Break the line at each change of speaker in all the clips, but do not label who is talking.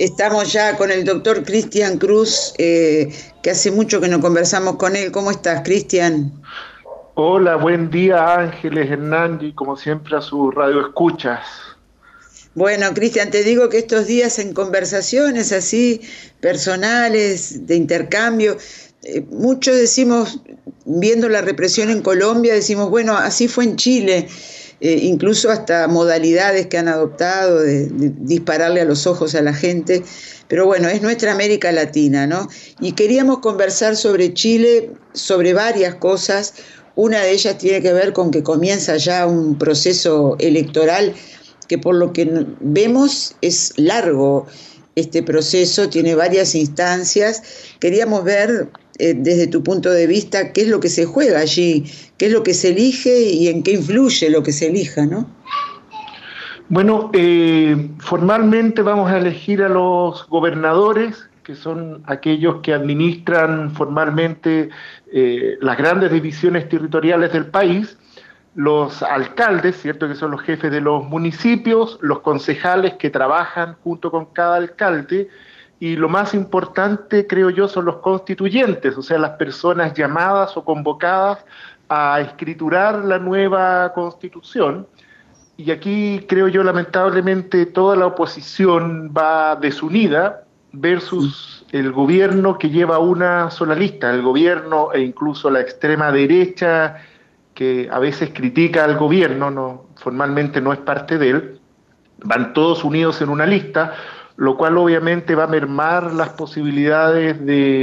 Estamos ya con el doctor Cristian Cruz, que hace mucho que no conversamos con él. ¿Cómo estás, Cristian?
Hola, buen día Ángeles Hernández, y como siempre a su radio escuchas.
Bueno, Cristian, te digo que estos días en conversaciones así personales, de intercambio, muchos decimos, viendo la represión en Colombia, decimos, bueno, así fue en Chile, incluso hasta modalidades que han adoptado de dispararle a los ojos a la gente, pero bueno, es nuestra América Latina, ¿no? Y queríamos conversar sobre Chile, sobre varias cosas. Una de ellas tiene que ver con que comienza ya un proceso electoral que por lo que vemos es largo este proceso, tiene varias instancias. Queríamos ver desde tu punto de vista qué es lo que se juega allí, qué es lo que se elige y en qué influye lo que se elija, ¿no?
Bueno, formalmente vamos a elegir a los gobernadores, que son aquellos que administran formalmente las grandes divisiones territoriales del país, los alcaldes, ¿cierto?, que son los jefes de los municipios, los concejales que trabajan junto con cada alcalde, y lo más importante, creo yo, son los constituyentes, o sea, las personas llamadas o convocadas a escriturar la nueva constitución. Y aquí creo yo, lamentablemente, toda la oposición va desunida versus el gobierno que lleva una sola lista, el gobierno e incluso la extrema derecha que a veces critica al gobierno, no, formalmente no es parte de él, van todos unidos en una lista, lo cual obviamente va a mermar las posibilidades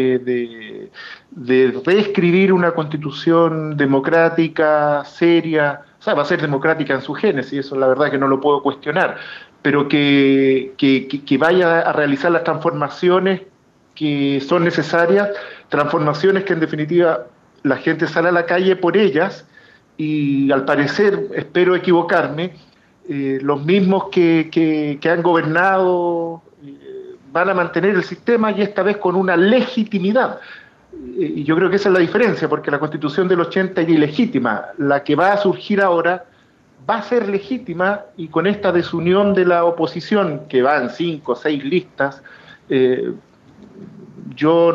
de reescribir una constitución democrática, seria, o sea, va a ser democrática en su génesis, eso la verdad que no lo puedo cuestionar, pero que vaya a realizar las transformaciones que son necesarias, transformaciones que en definitiva la gente sale a la calle por ellas, y al parecer, espero equivocarme, los mismos que han gobernado van a mantener el sistema y esta vez con una legitimidad. Y yo creo que esa es la diferencia, porque la Constitución del 80 era ilegítima. La que va a surgir ahora va a ser legítima, y con esta desunión de la oposición, que va en 5 o 6 listas, yo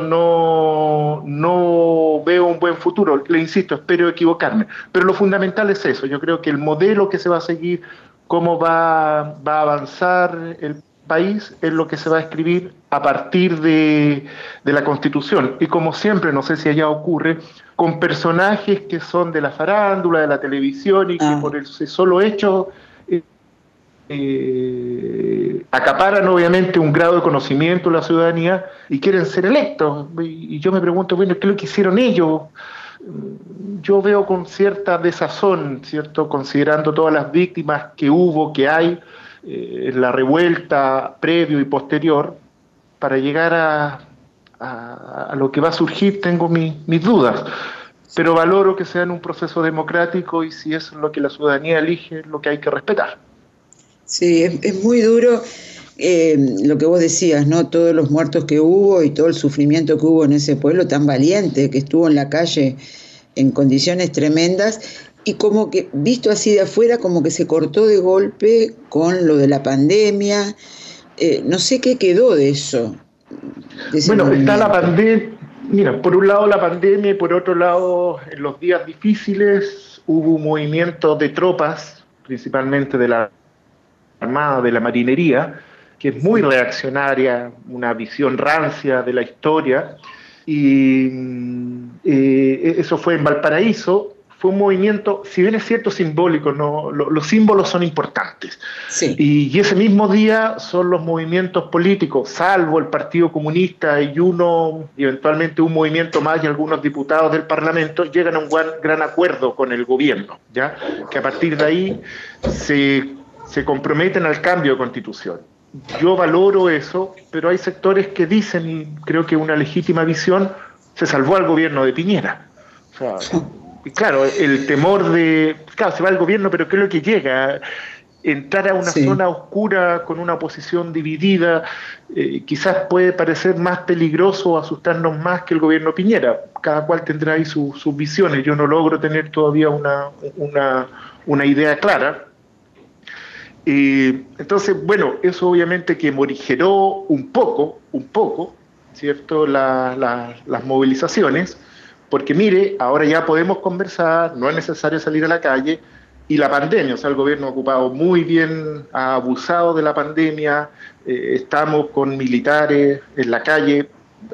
no veo un buen futuro. Le insisto, espero equivocarme. Pero lo fundamental es eso. Yo creo que el modelo que se va a seguir, cómo va a avanzar el país, es lo que se va a escribir a partir de la Constitución. Y como siempre, no sé si allá ocurre, con personajes que son de la farándula, de la televisión, y que por ese solo hecho acaparan obviamente un grado de conocimiento de la ciudadanía y quieren ser electos. Y yo me pregunto, bueno, ¿qué es lo que hicieron ellos? Yo veo con cierta desazón, ¿cierto?, considerando todas las víctimas que hubo, que hay, en la revuelta previo y posterior, para llegar a lo que va a surgir tengo mis dudas. Pero valoro que sea en un proceso democrático, y si es lo que la ciudadanía elige, lo que hay que respetar.
Sí, es muy duro lo que vos decías, ¿no? Todos los muertos que hubo y todo el sufrimiento que hubo en ese pueblo tan valiente que estuvo en la calle en condiciones tremendas, y como que visto así de afuera, como que se cortó de golpe con lo de la pandemia. No sé qué quedó de eso, de ese
Bueno, está la
movimiento.
pandemia. Mira, por un lado la pandemia, y por otro lado, en los días difíciles hubo un movimiento de tropas, principalmente de la Armada, de la Marinería, que es muy reaccionaria, una visión rancia de la historia, y eso fue en Valparaíso. Fue un movimiento, si bien es cierto, simbólico, no, los símbolos son importantes.
Sí.
Y ese mismo día son los movimientos políticos, salvo el Partido Comunista y eventualmente un movimiento más y algunos diputados del Parlamento, llegan a un gran acuerdo con el gobierno, ¿ya? Que a partir de ahí se comprometen al cambio de constitución. Yo valoro eso, pero hay sectores que dicen, y creo que una legítima visión, se salvó al gobierno de Piñera. O sea, y claro, el temor claro, se va al gobierno, pero ¿qué es lo que llega? Entrar a una
Sí.
zona oscura con una oposición dividida, quizás puede parecer más peligroso o asustarnos más que el gobierno Piñera. Cada cual tendrá ahí sus visiones. Yo no logro tener todavía una idea clara. Entonces, bueno, eso obviamente que morigeró un poco, ¿cierto?, las movilizaciones, porque mire, ahora ya podemos conversar, no es necesario salir a la calle, y la pandemia, o sea, el gobierno ha ocupado muy bien, ha abusado de la pandemia, estamos con militares en la calle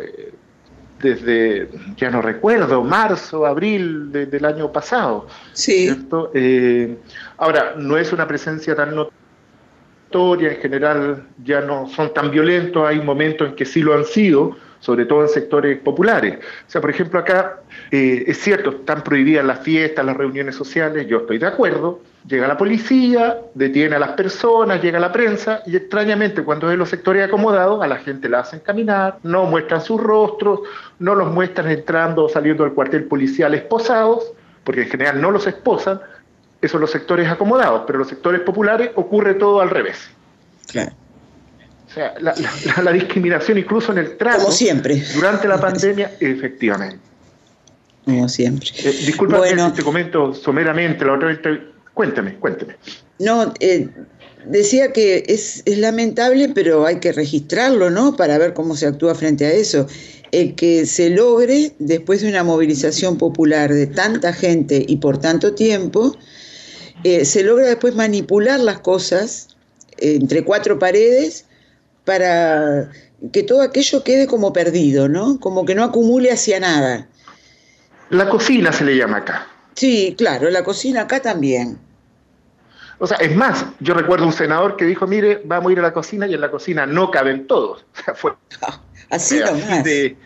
desde, ya no recuerdo, marzo, abril del año pasado,
Sí.
¿cierto? Ahora, no es una presencia tan notoria, en general ya no son tan violentos, hay momentos en que sí lo han sido, sobre todo en sectores populares. O sea, por ejemplo, acá es cierto, están prohibidas las fiestas, las reuniones sociales, yo estoy de acuerdo, llega la policía, detiene a las personas, llega la prensa, y extrañamente cuando es en los sectores acomodados, a la gente la hacen caminar, no muestran sus rostros, no los muestran entrando o saliendo del cuartel policial esposados, porque en general no los esposan. Eso en los sectores acomodados, pero en los sectores populares ocurre todo al revés.
Claro.
O sea, la discriminación incluso en el trato.
Como siempre.
Durante la pandemia, efectivamente.
Como siempre.
Disculpa, bueno, te comento someramente, la otra vez. Cuéntame.
No, decía que es lamentable, pero hay que registrarlo, ¿no?, para ver cómo se actúa frente a eso. El que se logre, después de una movilización popular de tanta gente y por tanto tiempo, se logra después manipular las cosas entre cuatro paredes para que todo aquello quede como perdido, ¿no? Como que no acumule hacia nada.
La cocina se le llama acá.
Sí, claro, la cocina acá también.
O sea, es más, yo recuerdo un senador que dijo, mire, vamos a ir a la cocina y en la cocina no caben todos. O sea, fue
así nomás.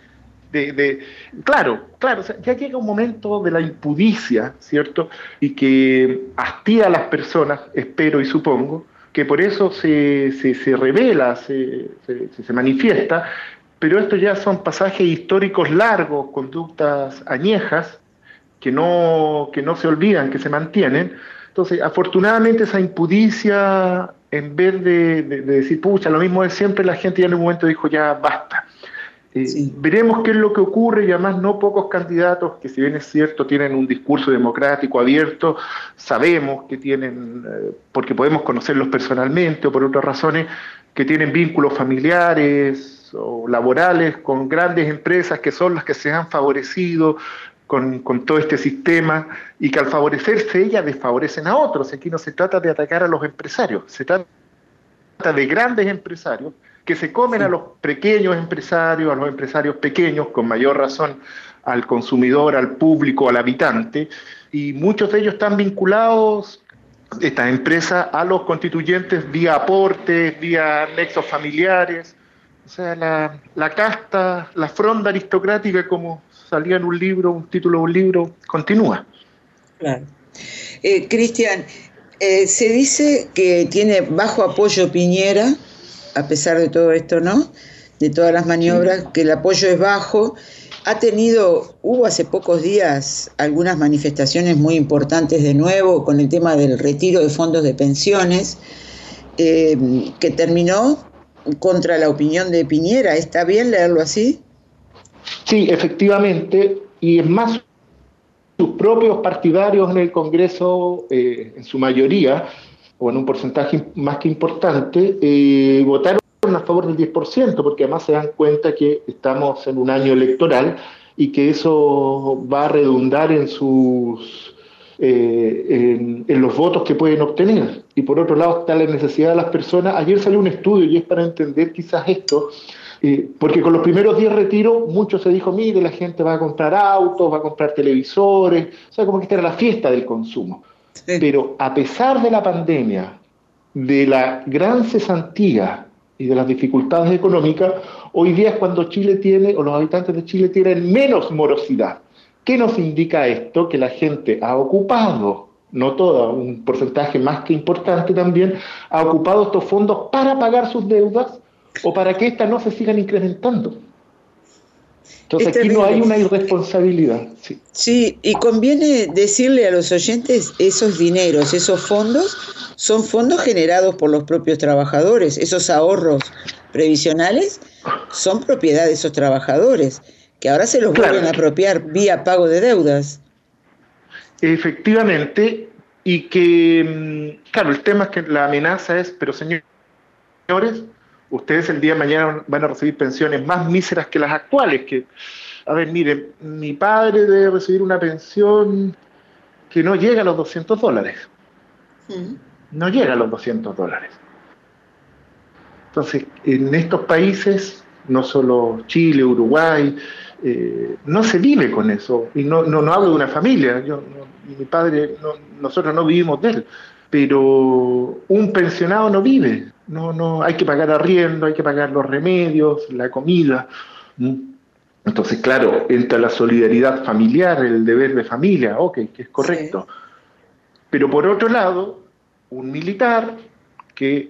Claro, o sea, ya llega un momento de la impudicia, ¿cierto? Y que hastía a las personas, espero y supongo, que por eso se revela, se manifiesta, pero estos ya son pasajes históricos largos, conductas añejas, que no se olvidan, que se mantienen. Entonces, afortunadamente esa impudicia, en vez de decir, pucha, lo mismo de siempre, la gente ya en un momento dijo, ya basta. Sí. Veremos qué es lo que ocurre, y además no pocos candidatos que, si bien es cierto, tienen un discurso democrático abierto, sabemos que tienen, porque podemos conocerlos personalmente o por otras razones, que tienen vínculos familiares o laborales con grandes empresas que son las que se han favorecido con todo este sistema, y que al favorecerse ellas desfavorecen a otros. Aquí no se trata de atacar a los empresarios, se trata de grandes empresarios que se comen a los pequeños empresarios, a los empresarios pequeños, con mayor razón al consumidor, al público, al habitante, y muchos de ellos están vinculados, estas empresas, a los constituyentes vía aportes, vía nexos familiares. O sea, la casta, la fronda aristocrática, como salía en un libro, un título de un libro, continúa.
Claro. Cristian, se dice que tiene bajo apoyo Piñera, a pesar de todo esto, ¿no?, de todas las maniobras, sí, que el apoyo es bajo. Hubo hace pocos días algunas manifestaciones muy importantes de nuevo con el tema del retiro de fondos de pensiones, que terminó contra la opinión de Piñera. ¿Está bien leerlo así?
Sí, efectivamente, y es más, sus propios partidarios en el Congreso, en su mayoría, o en un porcentaje más que importante, votaron a favor del 10%, porque además se dan cuenta que estamos en un año electoral y que eso va a redundar en los votos que pueden obtener. Y por otro lado está la necesidad de las personas. Ayer salió un estudio, y es para entender quizás esto, porque con los primeros 10 retiros mucho se dijo, mire, la gente va a comprar autos, va a comprar televisores, o sea, como que esta era la fiesta del consumo. Sí. Pero a pesar de la pandemia, de la gran cesantía y de las dificultades económicas, hoy día es cuando Chile tiene, o los habitantes de Chile tienen menos morosidad. ¿Qué nos indica esto? Que la gente ha ocupado, no toda, un porcentaje más que importante también, ha ocupado estos fondos para pagar sus deudas o para que éstas no se sigan incrementando. Entonces aquí no hay una irresponsabilidad. Sí.
Sí, y conviene decirle a los oyentes, esos dineros, esos fondos, son fondos generados por los propios trabajadores. Esos ahorros previsionales son propiedad de esos trabajadores, que ahora se los vuelven a apropiar vía pago de deudas.
Efectivamente, y que, claro, el tema es que la amenaza es, pero señores, ustedes el día de mañana van a recibir pensiones más míseras que las actuales, que, a ver, miren, mi padre debe recibir una pensión que no llega a los $200. No llega a los $200. Entonces, en estos países, no solo Chile, Uruguay, no se vive con eso. Y no hablo de una familia, mi padre, nosotros no vivimos de él, pero un pensionado no vive. No, hay que pagar arriendo, hay que pagar los remedios, la comida. Entonces, claro, entra la solidaridad familiar, el deber de familia, ok, que es correcto. Sí. Pero por otro lado, un militar que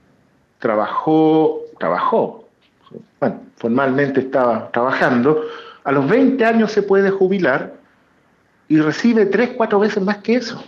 trabajó, bueno, formalmente estaba trabajando, a los 20 años se puede jubilar y recibe 3, 4 veces más que eso.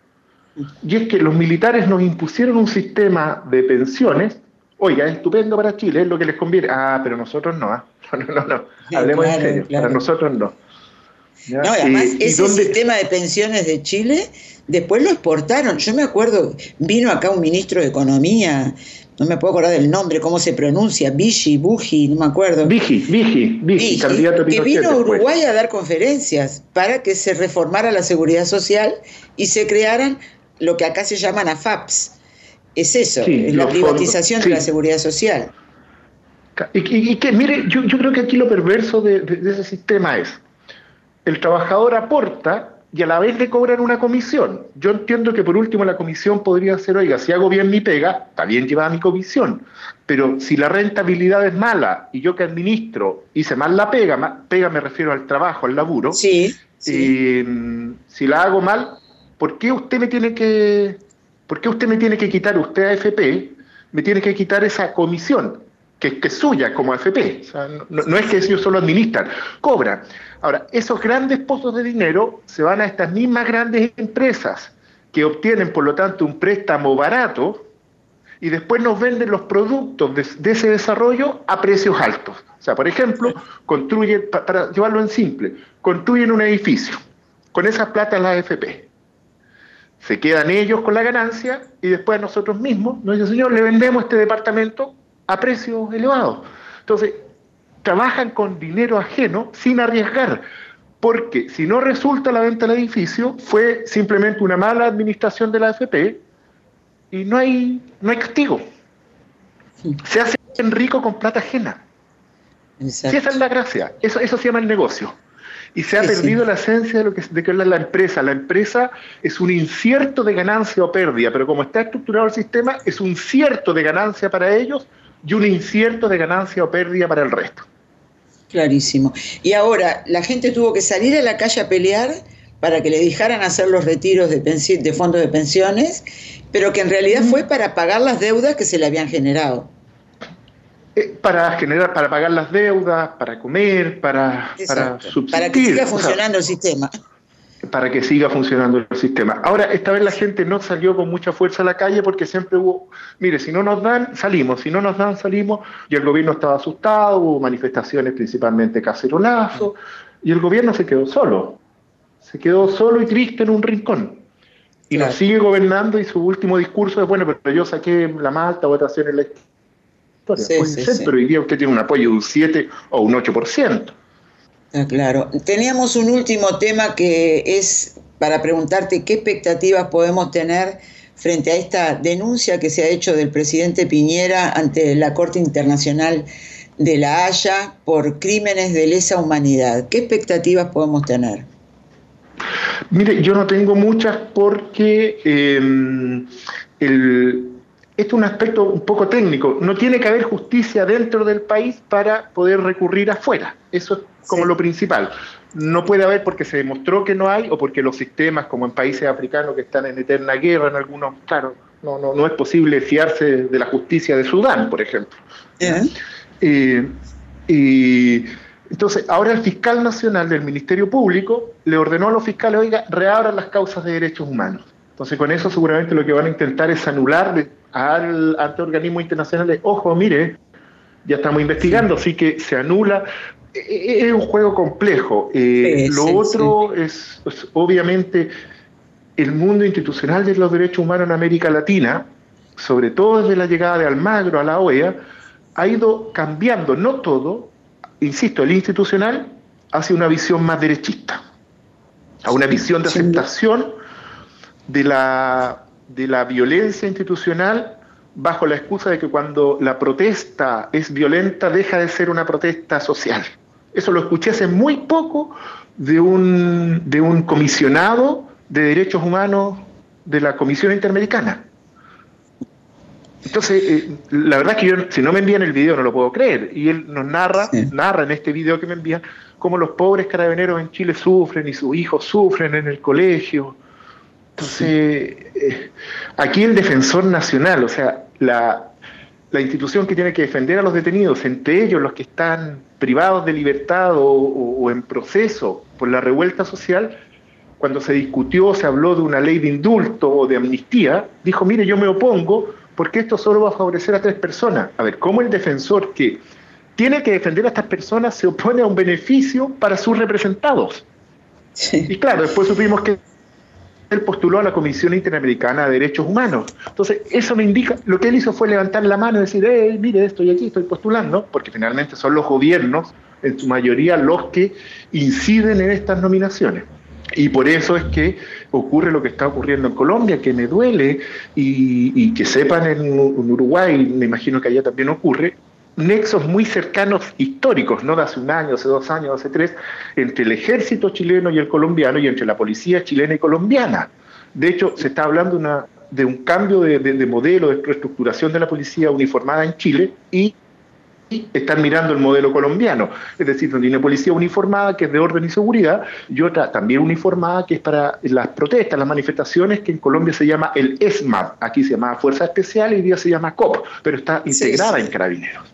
Y es que los militares nos impusieron un sistema de pensiones, oiga, es estupendo para Chile, es lo que les conviene. Ah, pero nosotros no, no, hablemos en serio, para nosotros no.
¿Ya? No, además ese sistema de pensiones de Chile, después lo exportaron. Yo me acuerdo, vino acá un ministro de Economía, no me puedo acordar del nombre, cómo se pronuncia, Buji, no me acuerdo.
Buji, candidato a Pinochet.
Que vino a Uruguay a dar conferencias para que se reformara la seguridad social y se crearan lo que acá se llaman AFAPs. Es eso, es la privatización de la seguridad social.
Y que, mire, yo creo que aquí lo perverso de ese sistema es, el trabajador aporta y a la vez le cobran una comisión. Yo entiendo que por último la comisión podría ser, oiga, si hago bien mi pega, está bien llevada mi comisión, pero si la rentabilidad es mala y yo que administro hice mal la pega me refiero al trabajo, al laburo,
sí.
Si la hago mal, ¿por qué usted me tiene que quitar, usted AFP, me tiene que quitar esa comisión? Que es suya como AFP, o sea, no es que ellos solo administran, cobran. Ahora, esos grandes pozos de dinero se van a estas mismas grandes empresas que obtienen, por lo tanto, un préstamo barato y después nos venden los productos de ese desarrollo a precios altos. O sea, por ejemplo, construyen, para llevarlo en simple, construyen un edificio, con esas plata la AFP. Se quedan ellos con la ganancia y después nosotros mismos nos dicen, señor, le vendemos este departamento a precios elevados. Entonces, trabajan con dinero ajeno sin arriesgar, porque si no resulta la venta del edificio, fue simplemente una mala administración de la AFP y no hay castigo. Se hacen rico con plata ajena. Exacto. Sí, esa es la gracia. Eso se llama el negocio. Y se ha perdido la esencia de que es la empresa. La empresa es un incierto de ganancia o pérdida, pero como está estructurado el sistema, es un cierto de ganancia para ellos y un incierto de ganancia o pérdida para el resto.
Clarísimo. Y ahora, la gente tuvo que salir a la calle a pelear para que le dejaran hacer los retiros de fondos de pensiones, pero que en realidad fue para pagar las deudas que se le habían generado.
Para pagar las deudas, para comer, para subsistir.
Para que siga funcionando el sistema.
Para que siga funcionando el sistema. Ahora, esta vez la gente no salió con mucha fuerza a la calle porque siempre hubo, mire, si no nos dan, salimos, si no nos dan, salimos, y el gobierno estaba asustado, hubo manifestaciones principalmente cacerolazo, y el gobierno se quedó solo y triste en un rincón. Y nos sigue gobernando y su último discurso es, bueno, pero yo saqué la más alta votación en la historia. Pero hoy día usted tiene un apoyo de un 7 o un 8%.
Claro. Teníamos un último tema que es para preguntarte qué expectativas podemos tener frente a esta denuncia que se ha hecho del presidente Piñera ante la Corte Internacional de La Haya por crímenes de lesa humanidad. ¿Qué expectativas podemos tener?
Mire, yo no tengo muchas porque esto es un aspecto un poco técnico. No tiene que haber justicia dentro del país para poder recurrir afuera. Eso es como lo principal. No puede haber porque se demostró que no hay o porque los sistemas, como en países africanos que están en eterna guerra, en algunos, claro, no es posible fiarse de la justicia de Sudán, por ejemplo. Entonces, ahora el fiscal nacional del Ministerio Público le ordenó a los fiscales, oiga, reabran las causas de derechos humanos. Entonces, con eso seguramente lo que van a intentar es anular ante organismos internacionales, ojo, mire, ya estamos investigando, así que se anula. Es un juego complejo. Lo otro es obviamente el mundo institucional de los derechos humanos en América Latina, sobre todo desde la llegada de Almagro a la OEA, ha ido cambiando, no todo, insisto, el institucional hacia una visión más derechista, a una visión de aceptación de la violencia institucional bajo la excusa de que cuando la protesta es violenta deja de ser una protesta social. Eso lo escuché hace muy poco de un comisionado de derechos humanos de la Comisión Interamericana. Entonces, la verdad es que yo, si no me envían el video, no lo puedo creer. Y él nos narra en este video que me envían, cómo los pobres carabineros en Chile sufren y sus hijos sufren en el colegio. Entonces, aquí el defensor nacional, o sea, la institución que tiene que defender a los detenidos, entre ellos los que están privados de libertad o en proceso por la revuelta social, cuando se discutió, se habló de una ley de indulto o de amnistía, dijo, mire, yo me opongo porque esto solo va a favorecer a 3 personas. A ver, ¿cómo el defensor que tiene que defender a estas personas se opone a un beneficio para sus representados? Sí. Y claro, después supimos que él postuló a la Comisión Interamericana de Derechos Humanos. Entonces, eso me indica, lo que él hizo fue levantar la mano y decir, mire, estoy aquí, estoy postulando, porque finalmente son los gobiernos, en su mayoría, los que inciden en estas nominaciones. Y por eso es que ocurre lo que está ocurriendo en Colombia, que me duele, y que sepan en Uruguay, me imagino que allá también ocurre, nexos muy cercanos históricos, no de hace un año, hace 2 años, hace 3, entre el ejército chileno y el colombiano, y entre la policía chilena y colombiana. De hecho, se está hablando de un cambio de modelo, de reestructuración de la policía uniformada en Chile, y están mirando el modelo colombiano, es decir, donde hay una policía uniformada que es de orden y seguridad, y otra también uniformada que es para las protestas, las manifestaciones, que en Colombia se llama el ESMAD, aquí se llama Fuerza Especial y hoy día se llama COP, pero está integrada en Carabineros.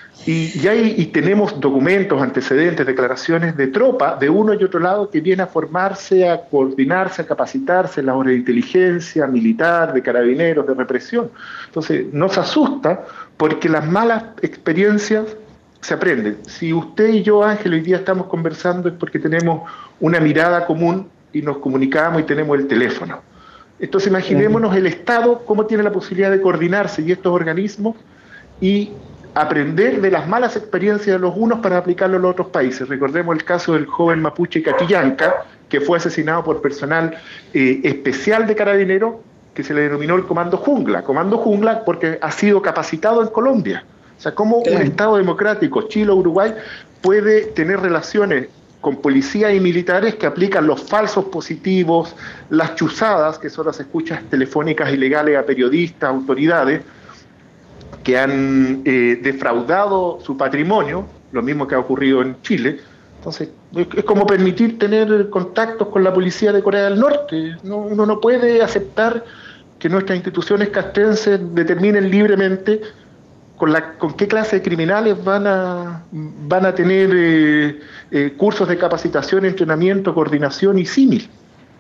Y tenemos documentos, antecedentes, declaraciones de tropa de uno y otro lado que viene a formarse, a coordinarse, a capacitarse en la hora de inteligencia militar, de carabineros, de represión. Entonces, nos asusta porque las malas experiencias se aprenden. Si usted y yo, Ángel, hoy día estamos conversando es porque tenemos una mirada común y nos comunicamos y tenemos el teléfono. Entonces, imaginémonos el Estado, cómo tiene la posibilidad de coordinarse y estos organismos y aprender de las malas experiencias de los unos para aplicarlo en los otros países. Recordemos el caso del joven mapuche Catrillanca, que fue asesinado por personal especial de Carabineros, que se le denominó el Comando Jungla porque ha sido capacitado en Colombia. O sea, cómo un Estado democrático, Chile o Uruguay, puede tener relaciones con policías y militares que aplican los falsos positivos, las chuzadas, que son las escuchas telefónicas ilegales a periodistas, autoridades, que han defraudado su patrimonio, lo mismo que ha ocurrido en Chile. Entonces, es como permitir tener contactos con la policía de Corea del Norte. Uno no puede aceptar que nuestras instituciones castrenses determinen libremente con qué clase de criminales van a tener cursos de capacitación, entrenamiento, coordinación y símil.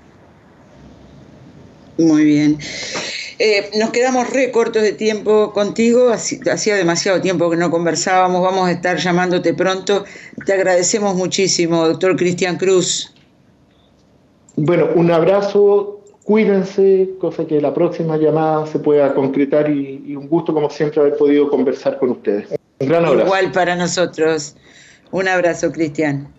Muy bien. Nos quedamos re cortos de tiempo contigo, hacía demasiado tiempo que no conversábamos, vamos a estar llamándote pronto. Te agradecemos muchísimo, doctor Cristian Cruz.
Bueno, un abrazo, cuídense, cosa que la próxima llamada se pueda concretar y un gusto como siempre haber podido conversar con ustedes. Un gran abrazo.
Igual para nosotros. Un abrazo, Cristian.